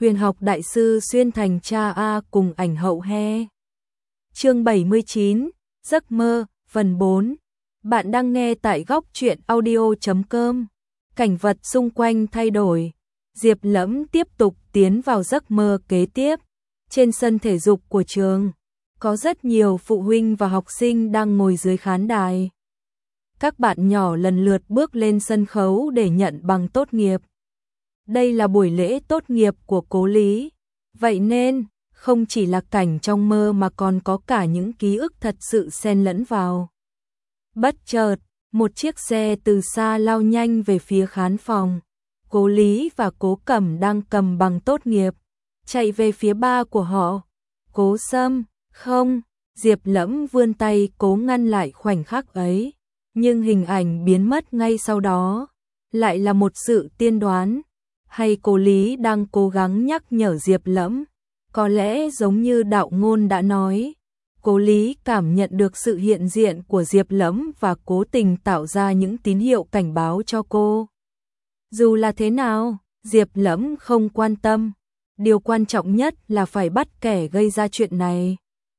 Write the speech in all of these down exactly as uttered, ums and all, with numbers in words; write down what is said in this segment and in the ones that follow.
Huyền học đại sư xuyên thành cha A cùng ảnh hậu he. Chương bảy mươi chín, giấc mơ, phần bốn. Bạn đang nghe tại góc truyện audio chấm com. Cảnh vật xung quanh thay đổi. Diệp Lẫm tiếp tục tiến vào giấc mơ kế tiếp. Trên sân thể dục của trường, có rất nhiều phụ huynh và học sinh đang ngồi dưới khán đài. Các bạn nhỏ lần lượt bước lên sân khấu để nhận bằng tốt nghiệp. Đây là buổi lễ tốt nghiệp của Cố Lý. Vậy nên, không chỉ là cảnh trong mơ mà còn có cả những ký ức thật sự xen lẫn vào. Bất chợt, một chiếc xe từ xa lao nhanh về phía khán phòng. Cố Lý và Cố Cẩm đang cầm bằng tốt nghiệp, chạy về phía ba của họ. Cố Sâm, không, Diệp Lẫm vươn tay cố ngăn lại khoảnh khắc ấy. Nhưng hình ảnh biến mất ngay sau đó. Lại là một sự tiên đoán. Hay Cố Lý đang cố gắng nhắc nhở Diệp Lẫm? Có lẽ giống như đạo ngôn đã nói, Cố Lý cảm nhận được sự hiện diện của Diệp Lẫm và cố tình tạo ra những tín hiệu cảnh báo cho cô. Dù là thế nào, Diệp Lẫm không quan tâm. Điều quan trọng nhất là phải bắt kẻ gây ra chuyện này.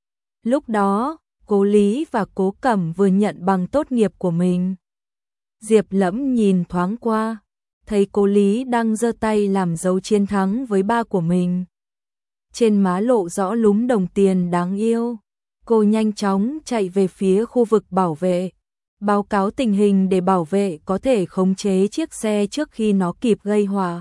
Lúc đó, Cố Lý và Cố Cẩm vừa nhận bằng tốt nghiệp của mình. Diệp Lẫm nhìn thoáng qua, thấy Cố Lý đang giơ tay làm dấu chiến thắng với ba của mình. Trên má lộ rõ lúm đồng tiền đáng yêu. Cô nhanh chóng chạy về phía khu vực bảo vệ, báo cáo tình hình để bảo vệ có thể khống chế chiếc xe trước khi nó kịp gây họa.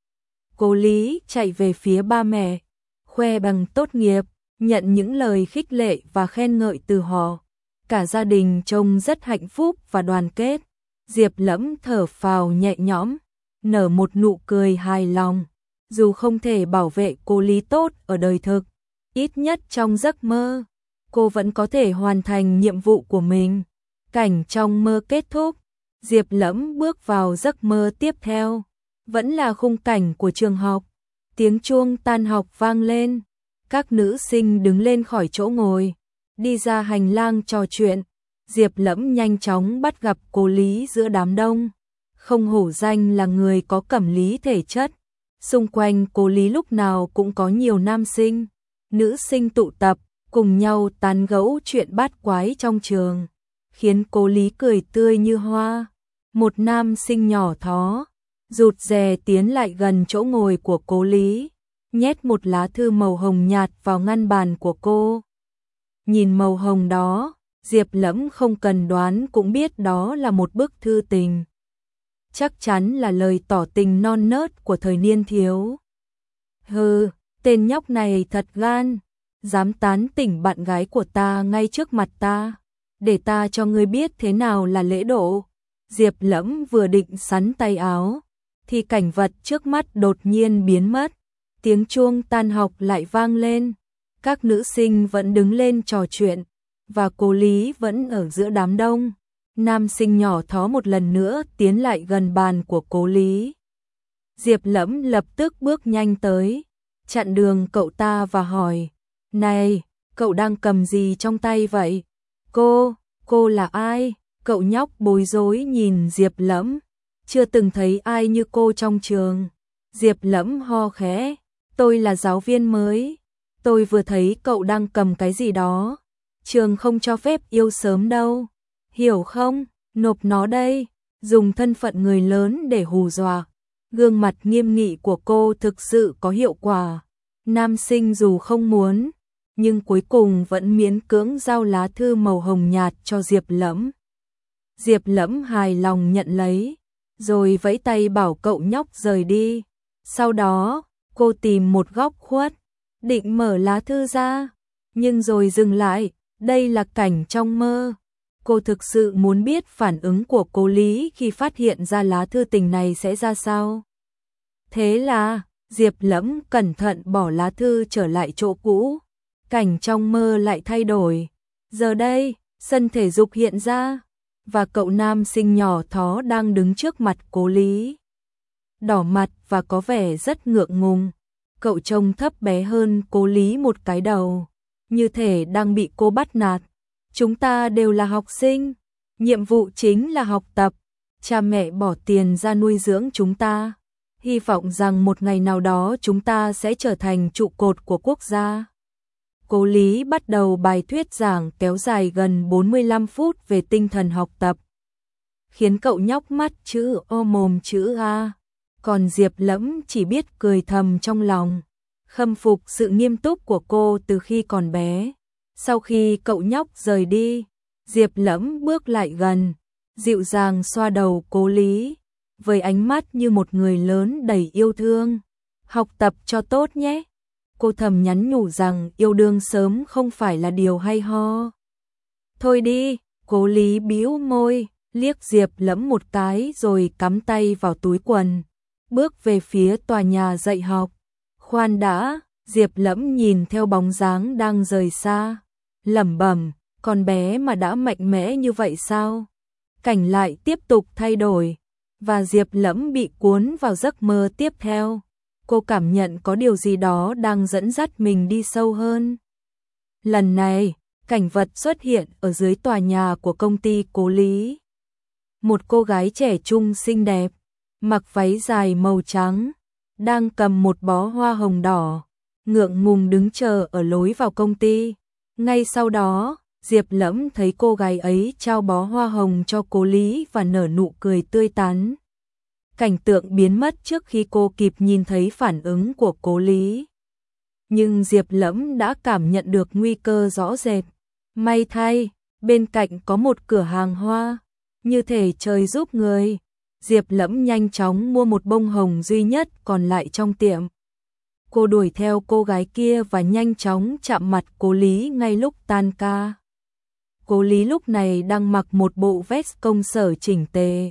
Cố Lý chạy về phía ba mẹ, khoe bằng tốt nghiệp, nhận những lời khích lệ và khen ngợi từ họ. Cả gia đình trông rất hạnh phúc và đoàn kết. Diệp Lẫm thở phào nhẹ nhõm, nở một nụ cười hài lòng. Dù không thể bảo vệ Cố Lý tốt ở đời thực, ít nhất trong giấc mơ, cô vẫn có thể hoàn thành nhiệm vụ của mình. Cảnh trong mơ kết thúc, Diệp Lẫm bước vào giấc mơ tiếp theo. Vẫn là khung cảnh của trường học. Tiếng chuông tan học vang lên. Các nữ sinh đứng lên khỏi chỗ ngồi, đi ra hành lang trò chuyện. Diệp Lẫm nhanh chóng bắt gặp Cố Lý giữa đám đông. Không hổ danh là người có cẩm lý thể chất. Xung quanh Cố Lý lúc nào cũng có nhiều nam sinh, nữ sinh tụ tập, cùng nhau tán gẫu chuyện bát quái trong trường, khiến Cố Lý cười tươi như hoa. Một nam sinh nhỏ thó, rụt rè tiến lại gần chỗ ngồi của Cố Lý, nhét một lá thư màu hồng nhạt vào ngăn bàn của cô. Nhìn màu hồng đó, Diệp Lẫm không cần đoán cũng biết đó là một bức thư tình. Chắc chắn là lời tỏ tình non nớt của thời niên thiếu. Hừ, tên nhóc này thật gan, dám tán tỉnh bạn gái của ta ngay trước mặt ta, để ta cho ngươi biết thế nào là lễ độ. Diệp Lẫm vừa định xắn tay áo, thì cảnh vật trước mắt đột nhiên biến mất. Tiếng chuông tan học lại vang lên. Các nữ sinh vẫn đứng lên trò chuyện, và Cố Lý vẫn ở giữa đám đông. Nam sinh nhỏ thó một lần nữa tiến lại gần bàn của Cố Lý. Diệp Lẫm lập tức bước nhanh tới, chặn đường cậu ta và hỏi: "Này, cậu đang cầm gì trong tay vậy?" "Cô, cô là ai?" Cậu nhóc bối rối nhìn Diệp Lẫm. "Chưa từng thấy ai như cô trong trường." Diệp Lẫm ho khẽ: "Tôi là giáo viên mới. Tôi vừa thấy cậu đang cầm cái gì đó. Trường không cho phép yêu sớm đâu. Hiểu không? Nộp nó đây." Dùng thân phận người lớn để hù dọa. Gương mặt nghiêm nghị của cô thực sự có hiệu quả. Nam sinh dù không muốn, nhưng cuối cùng vẫn miễn cưỡng giao lá thư màu hồng nhạt cho Diệp Lẫm. Diệp Lẫm hài lòng nhận lấy, rồi vẫy tay bảo cậu nhóc rời đi. Sau đó, cô tìm một góc khuất, định mở lá thư ra, nhưng rồi dừng lại. Đây là cảnh trong mơ. Cô thực sự muốn biết phản ứng của Cố Lý khi phát hiện ra lá thư tình này sẽ ra sao. Thế là, Diệp Lẫm cẩn thận bỏ lá thư trở lại chỗ cũ. Cảnh trong mơ lại thay đổi. Giờ đây, sân thể dục hiện ra, và cậu nam sinh nhỏ thó đang đứng trước mặt Cố Lý. Đỏ mặt và có vẻ rất ngượng ngùng. Cậu trông thấp bé hơn Cố Lý một cái đầu, như thể đang bị cô bắt nạt. "Chúng ta đều là học sinh, nhiệm vụ chính là học tập. Cha mẹ bỏ tiền ra nuôi dưỡng chúng ta. Hy vọng rằng một ngày nào đó chúng ta sẽ trở thành trụ cột của quốc gia. Cố Lý bắt đầu bài thuyết giảng kéo dài gần bốn mươi lăm phút về tinh thần học tập, khiến cậu nhóc mắt chữ O mồm chữ A, còn Diệp Lẫm chỉ biết cười thầm trong lòng, khâm phục sự nghiêm túc của cô từ khi còn bé. Sau khi cậu nhóc rời đi, Diệp Lẫm bước lại gần, dịu dàng xoa đầu Cố Lý, với ánh mắt như một người lớn đầy yêu thương. Học tập cho tốt nhé. Cô thầm nhắn nhủ rằng yêu đương sớm không phải là điều hay ho. Thôi đi, Cố Lý bĩu môi, liếc Diệp Lẫm một cái rồi cắm tay vào túi quần, bước về phía tòa nhà dạy học. Khoan đã, Diệp Lẫm nhìn theo bóng dáng đang rời xa, lẩm bẩm, con bé mà đã mạnh mẽ như vậy sao? Cảnh lại tiếp tục thay đổi, và Diệp Lẫm bị cuốn vào giấc mơ tiếp theo. Cô cảm nhận có điều gì đó đang dẫn dắt mình đi sâu hơn. Lần này, cảnh vật xuất hiện ở dưới tòa nhà của công ty Cố Lý. Một cô gái trẻ trung xinh đẹp, mặc váy dài màu trắng, đang cầm một bó hoa hồng đỏ, ngượng ngùng đứng chờ ở lối vào công ty. Ngay sau đó, Diệp Lẫm thấy cô gái ấy trao bó hoa hồng cho Cố Lý và nở nụ cười tươi tắn. Cảnh tượng biến mất trước khi cô kịp nhìn thấy phản ứng của Cố Lý. Nhưng Diệp Lẫm đã cảm nhận được nguy cơ rõ rệt. May thay, bên cạnh có một cửa hàng hoa, như thể trời giúp người. Diệp Lẫm nhanh chóng mua một bông hồng duy nhất còn lại trong tiệm. Cô đuổi theo cô gái kia và nhanh chóng chạm mặt Cố Lý ngay lúc tan ca. Cố Lý lúc này đang mặc một bộ vest công sở chỉnh tề,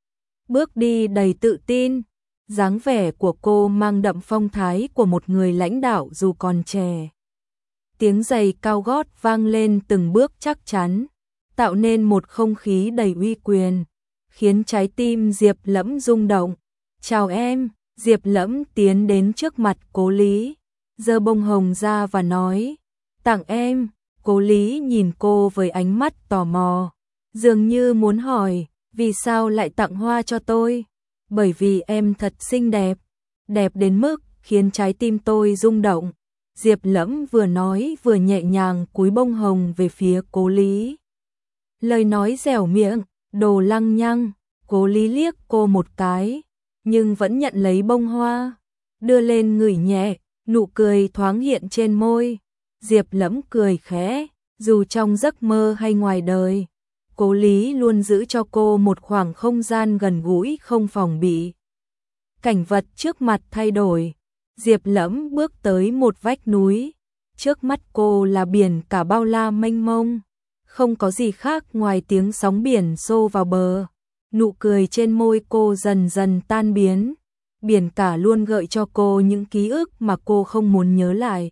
bước đi đầy tự tin. Dáng vẻ của cô mang đậm phong thái của một người lãnh đạo dù còn trẻ. Tiếng giày cao gót vang lên từng bước chắc chắn, tạo nên một không khí đầy uy quyền, khiến trái tim Diệp Lẫm rung động. Chào em, Diệp Lẫm tiến đến trước mặt Cố Lý, giơ bông hồng ra và nói, tặng em. Cố Lý nhìn cô với ánh mắt tò mò, dường như muốn hỏi, vì sao lại tặng hoa cho tôi? Bởi vì em thật xinh đẹp, đẹp đến mức khiến trái tim tôi rung động. Diệp Lẫm vừa nói vừa nhẹ nhàng cúi bông hồng về phía Cố Lý. Lời nói dẻo miệng, đồ lăng nhăng. Cố Lý liếc cô một cái, nhưng vẫn nhận lấy bông hoa, đưa lên ngửi nhẹ, nụ cười thoáng hiện trên môi. Diệp Lẫm cười khẽ, dù trong giấc mơ hay ngoài đời, Cố Lý luôn giữ cho cô một khoảng không gian gần gũi không phòng bị. Cảnh vật trước mặt thay đổi, Diệp Lẫm bước tới một vách núi, trước mắt cô là biển cả bao la mênh mông, không có gì khác ngoài tiếng sóng biển xô vào bờ. Nụ cười trên môi cô dần dần tan biến, biển cả luôn gợi cho cô những ký ức mà cô không muốn nhớ lại.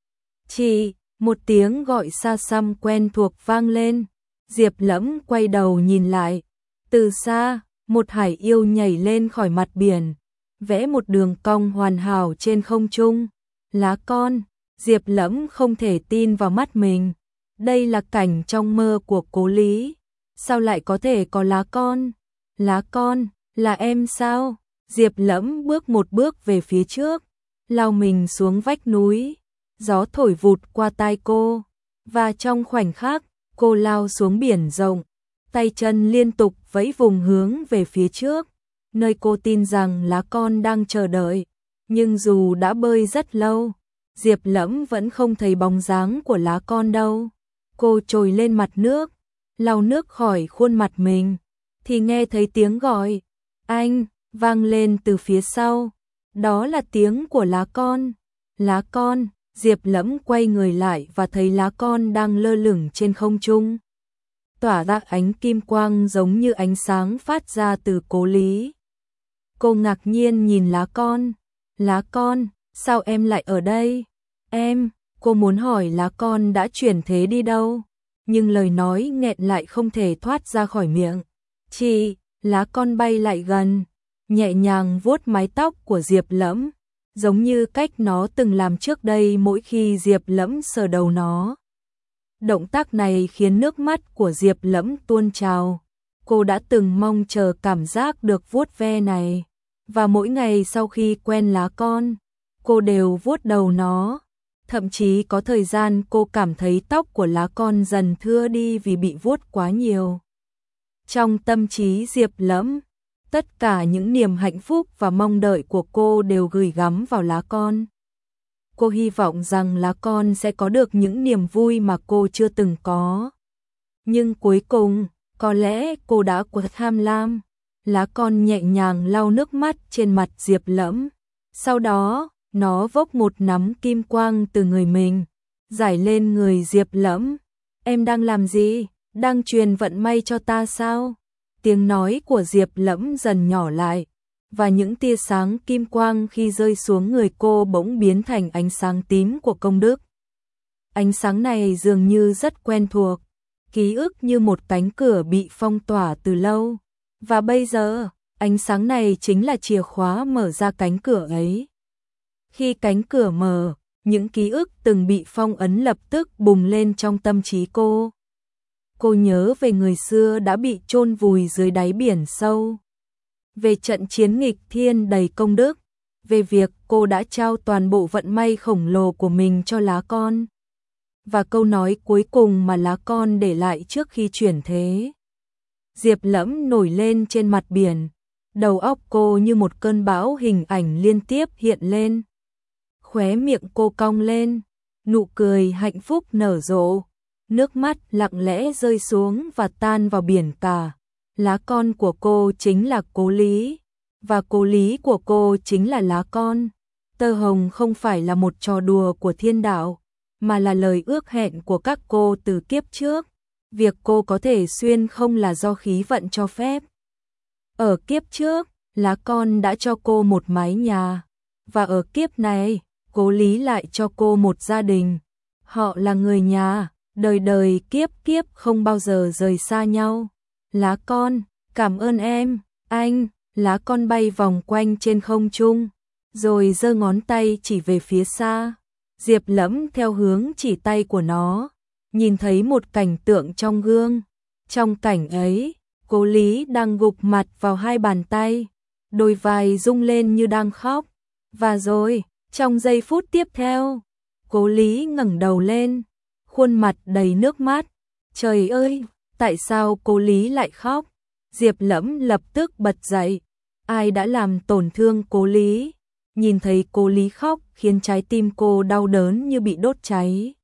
Chị, một tiếng gọi xa xăm quen thuộc vang lên. Diệp Lẫm quay đầu nhìn lại, từ xa, một hải yêu nhảy lên khỏi mặt biển, vẽ một đường cong hoàn hảo trên không trung. Lá con, Diệp Lẫm không thể tin vào mắt mình. Đây là cảnh trong mơ của Cố Lý, sao lại có thể có lá con? Lá con, là em sao? Diệp Lẫm bước một bước về phía trước, lao mình xuống vách núi, gió thổi vụt qua tai cô, và trong khoảnh khắc, cô lao xuống biển rộng, tay chân liên tục vẫy vùng hướng về phía trước, nơi cô tin rằng lá con đang chờ đợi. Nhưng dù đã bơi rất lâu, Diệp Lẫm vẫn không thấy bóng dáng của lá con đâu. Cô trồi lên mặt nước, lau nước khỏi khuôn mặt mình, thì nghe thấy tiếng gọi, anh, vang lên từ phía sau. Đó là tiếng của lá con. Lá con, Diệp Lẫm quay người lại và thấy lá con đang lơ lửng trên không trung, tỏa ra ánh kim quang giống như ánh sáng phát ra từ Cố Lý. Cô ngạc nhiên nhìn lá con. Lá con, sao em lại ở đây? Em, cô muốn hỏi lá con đã chuyển thế đi đâu, nhưng lời nói nghẹn lại không thể thoát ra khỏi miệng. Chị, lá con bay lại gần, nhẹ nhàng vuốt mái tóc của Diệp Lẫm, giống như cách nó từng làm trước đây mỗi khi Diệp Lẫm sờ đầu nó. Động tác này khiến nước mắt của Diệp Lẫm tuôn trào. Cô đã từng mong chờ cảm giác được vuốt ve này. Và mỗi ngày sau khi quen lá con, cô đều vuốt đầu nó. Thậm chí có thời gian cô cảm thấy tóc của lá con dần thưa đi vì bị vuốt quá nhiều. Trong tâm trí Diệp Lẫm, tất cả những niềm hạnh phúc và mong đợi của cô đều gửi gắm vào lá con. Cô hy vọng rằng lá con sẽ có được những niềm vui mà cô chưa từng có. Nhưng cuối cùng, có lẽ cô đã quá tham lam. Lá con nhẹ nhàng lau nước mắt trên mặt Diệp Lẫm. Sau đó, nó vốc một nắm kim quang từ người mình, rải lên người Diệp Lẫm. Em đang làm gì? Đang truyền vận may cho ta sao? Tiếng nói của Diệp Lẫm dần nhỏ lại, và những tia sáng kim quang khi rơi xuống người cô bỗng biến thành ánh sáng tím của công đức. Ánh sáng này dường như rất quen thuộc, ký ức như một cánh cửa bị phong tỏa từ lâu. Và bây giờ, ánh sáng này chính là chìa khóa mở ra cánh cửa ấy. Khi cánh cửa mở, những ký ức từng bị phong ấn lập tức bùng lên trong tâm trí cô. Cô nhớ về người xưa đã bị chôn vùi dưới đáy biển sâu, về trận chiến nghịch thiên đầy công đức, về việc cô đã trao toàn bộ vận may khổng lồ của mình cho lá con, và câu nói cuối cùng mà lá con để lại trước khi chuyển thế. Diệp Lẫm nổi lên trên mặt biển, đầu óc cô như một cơn bão hình ảnh liên tiếp hiện lên. Khóe miệng cô cong lên, nụ cười hạnh phúc nở rộ, nước mắt lặng lẽ rơi xuống và tan vào biển cả. Lá con của cô chính là Cố Lý, và Cố Lý của cô chính là lá con. Tơ hồng không phải là một trò đùa của thiên đạo, mà là lời ước hẹn của các cô từ kiếp trước. Việc cô có thể xuyên không là do khí vận cho phép. Ở kiếp trước, lá con đã cho cô một mái nhà, và ở kiếp này, Cố Lý lại cho cô một gia đình. Họ là người nhà, đời đời kiếp kiếp không bao giờ rời xa nhau. Lá con, cảm ơn em, anh. Lá con bay vòng quanh trên không trung, rồi giơ ngón tay chỉ về phía xa. Diệp Lẫm theo hướng chỉ tay của nó, nhìn thấy một cảnh tượng trong gương. Trong cảnh ấy, Cố Lý đang gục mặt vào hai bàn tay, đôi vai rung lên như đang khóc. Và rồi, trong giây phút tiếp theo, Cố Lý ngẩng đầu lên, khuôn mặt đầy nước mắt. Trời ơi, tại sao Cố Lý lại khóc? Diệp Lẫm lập tức bật dậy. Ai đã làm tổn thương Cố Lý? Nhìn thấy Cố Lý khóc khiến trái tim cô đau đớn như bị đốt cháy.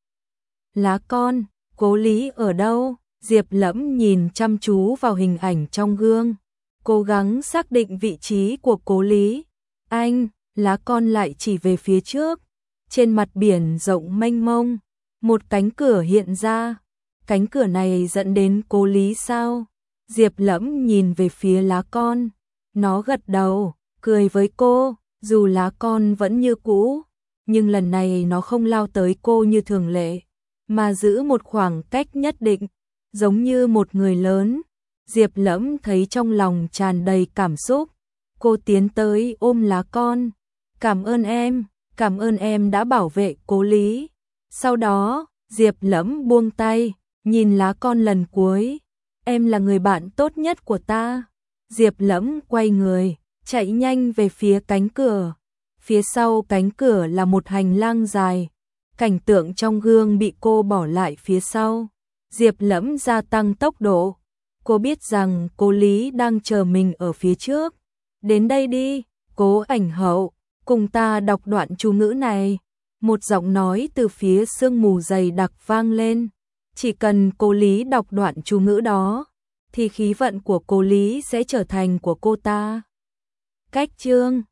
Lá con, Cố Lý ở đâu? Diệp Lẫm nhìn chăm chú vào hình ảnh trong gương, cố gắng xác định vị trí của Cố Lý. Anh, lá con lại chỉ về phía trước. Trên mặt biển rộng mênh mông, một cánh cửa hiện ra. Cánh cửa này dẫn đến Cố Lý sao? Diệp Lẫm nhìn về phía lá con. Nó gật đầu, cười với cô, dù lá con vẫn như cũ, nhưng lần này nó không lao tới cô như thường lệ, mà giữ một khoảng cách nhất định, giống như một người lớn. Diệp Lẫm thấy trong lòng tràn đầy cảm xúc. Cô tiến tới ôm lá con. Cảm ơn em, cảm ơn em đã bảo vệ Cố Lý. Sau đó, Diệp Lẫm buông tay, nhìn lá con lần cuối. Em là người bạn tốt nhất của ta. Diệp Lẫm quay người, chạy nhanh về phía cánh cửa. Phía sau cánh cửa là một hành lang dài. Cảnh tượng trong gương bị cô bỏ lại phía sau. Diệp Lẫm gia tăng tốc độ. Cô biết rằng Cố Lý đang chờ mình ở phía trước. Đến đây đi, Cố Ảnh Hậu, cùng ta đọc đoạn chú ngữ này. Một giọng nói từ phía sương mù dày đặc vang lên. Chỉ cần Cố Lý đọc đoạn chú ngữ đó, thì khí vận của Cố Lý sẽ trở thành của cô ta. Cách chương